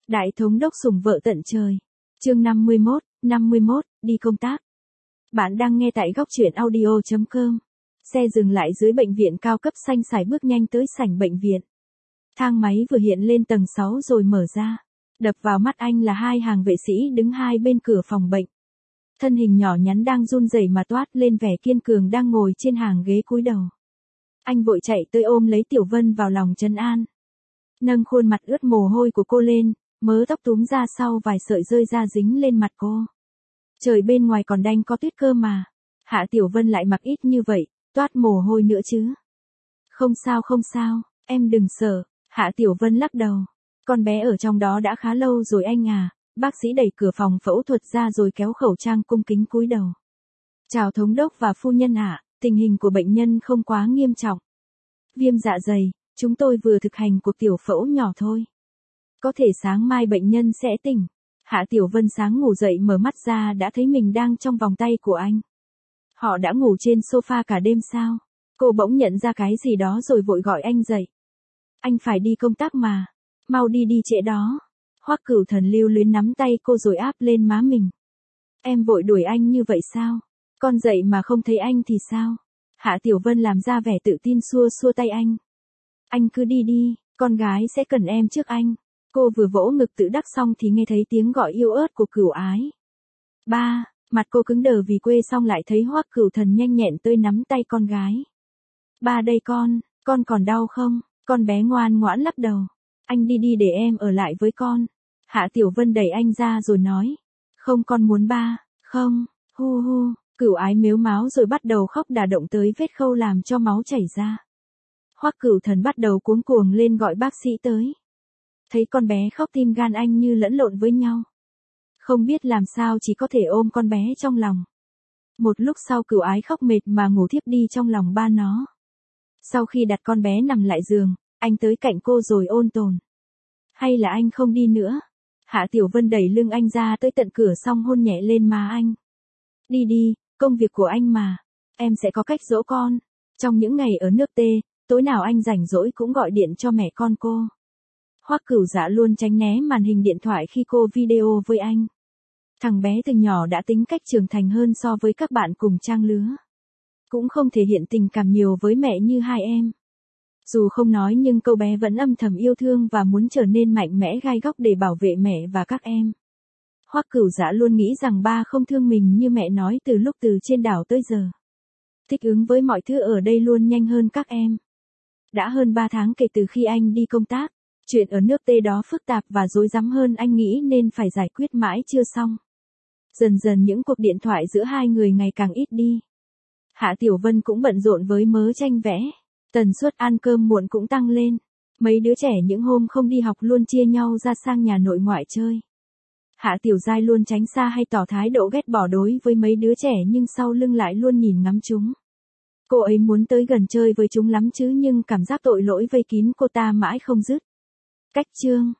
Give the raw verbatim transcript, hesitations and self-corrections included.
Đại thống đốc sủng vợ tận trời. Chương năm mươi mốt, năm mươi mốt, đi công tác. Bạn đang nghe tại góc truyện audio chấm com. Xe dừng lại dưới bệnh viện cao cấp xanh xài bước nhanh tới sảnh bệnh viện. Thang máy vừa hiện lên tầng sáu rồi mở ra. Đập vào mắt anh là hai hàng vệ sĩ đứng hai bên cửa phòng bệnh. Thân hình nhỏ nhắn đang run rẩy mà toát lên vẻ kiên cường đang ngồi trên hàng ghế cúi đầu. Anh vội chạy tới ôm lấy Tiểu Vân vào lòng trấn an. Nâng khuôn mặt ướt mồ hôi của cô lên, mớ tóc túm ra sau vài sợi rơi ra dính lên mặt cô. Trời bên ngoài còn đanh có tuyết cơ mà. Hạ Tiểu Vân lại mặc ít như vậy, toát mồ hôi nữa chứ. Không sao không sao, em đừng sợ. Hạ Tiểu Vân lắc đầu. Con bé ở trong đó đã khá lâu rồi anh à. Bác sĩ đẩy cửa phòng phẫu thuật ra rồi kéo khẩu trang cung kính cúi đầu. Chào thống đốc và phu nhân ạ, tình hình của bệnh nhân không quá nghiêm trọng. Viêm dạ dày, chúng tôi vừa thực hành cuộc tiểu phẫu nhỏ thôi. Có thể sáng mai bệnh nhân sẽ tỉnh. Hạ Tiểu Vân sáng ngủ dậy mở mắt ra đã thấy mình đang trong vòng tay của anh. Họ đã ngủ trên sofa cả đêm sao? Cô bỗng nhận ra cái gì đó rồi vội gọi anh dậy. Anh phải đi công tác mà. Mau đi đi trễ đó. Hoắc Cửu Thần lưu luyến nắm tay cô rồi áp lên má mình. Em vội đuổi anh như vậy sao? Con dậy mà không thấy anh thì sao? Hạ Tiểu Vân làm ra vẻ tự tin xua xua tay anh. Anh cứ đi đi, con gái sẽ cần em trước anh. Cô vừa vỗ ngực tự đắc xong thì nghe thấy tiếng gọi yêu ớt của Cửu Ái. Ba, mặt cô cứng đờ vì quê xong lại thấy Hoắc Cửu Thần nhanh nhẹn tới nắm tay con gái. Ba đây con, con còn đau không? Con bé ngoan ngoãn lắc đầu. Anh đi đi để em ở lại với con. Hạ Tiểu Vân đẩy anh ra rồi nói. Không con muốn ba, không, hu hu, Cửu Ái mếu máo rồi bắt đầu khóc đả động tới vết khâu làm cho máu chảy ra. Hoắc Cửu Thần bắt đầu cuống cuồng lên gọi bác sĩ tới. Thấy con bé khóc tim gan anh như lẫn lộn với nhau. Không biết làm sao chỉ có thể ôm con bé trong lòng. Một lúc sau Cửu Ái khóc mệt mà ngủ thiếp đi trong lòng ba nó. Sau khi đặt con bé nằm lại giường, anh tới cạnh cô rồi ôn tồn. Hay là anh không đi nữa? Hạ Tiểu Vân đẩy lưng anh ra tới tận cửa xong hôn nhẹ lên má anh. Đi đi, công việc của anh mà. Em sẽ có cách dỗ con. Trong những ngày ở nước T, tối nào anh rảnh rỗi cũng gọi điện cho mẹ con cô. Hoắc Cửu Dạ luôn tránh né màn hình điện thoại khi cô video với anh. Thằng bé từ nhỏ đã tính cách trưởng thành hơn so với các bạn cùng trang lứa. Cũng không thể hiện tình cảm nhiều với mẹ như hai em. Dù không nói nhưng cô bé vẫn âm thầm yêu thương và muốn trở nên mạnh mẽ gai góc để bảo vệ mẹ và các em. Hoắc Cửu Dạ luôn nghĩ rằng ba không thương mình như mẹ nói từ lúc từ trên đảo tới giờ. Thích ứng với mọi thứ ở đây luôn nhanh hơn các em. Đã hơn ba tháng kể từ khi anh đi công tác, chuyện ở nước T đó phức tạp và rối rắm hơn anh nghĩ nên phải giải quyết mãi chưa xong. Dần dần những cuộc điện thoại giữa hai người ngày càng ít đi. Hạ Tiểu Vân cũng bận rộn với mớ tranh vẽ. Tần suất ăn cơm muộn cũng tăng lên. Mấy đứa trẻ những hôm không đi học luôn chia nhau ra sang nhà nội ngoại chơi. Hạ Tiểu Giai luôn tránh xa hay tỏ thái độ ghét bỏ đối với mấy đứa trẻ nhưng sau lưng lại luôn nhìn ngắm chúng. Cô ấy muốn tới gần chơi với chúng lắm chứ nhưng cảm giác tội lỗi vây kín cô ta mãi không dứt. Cách chương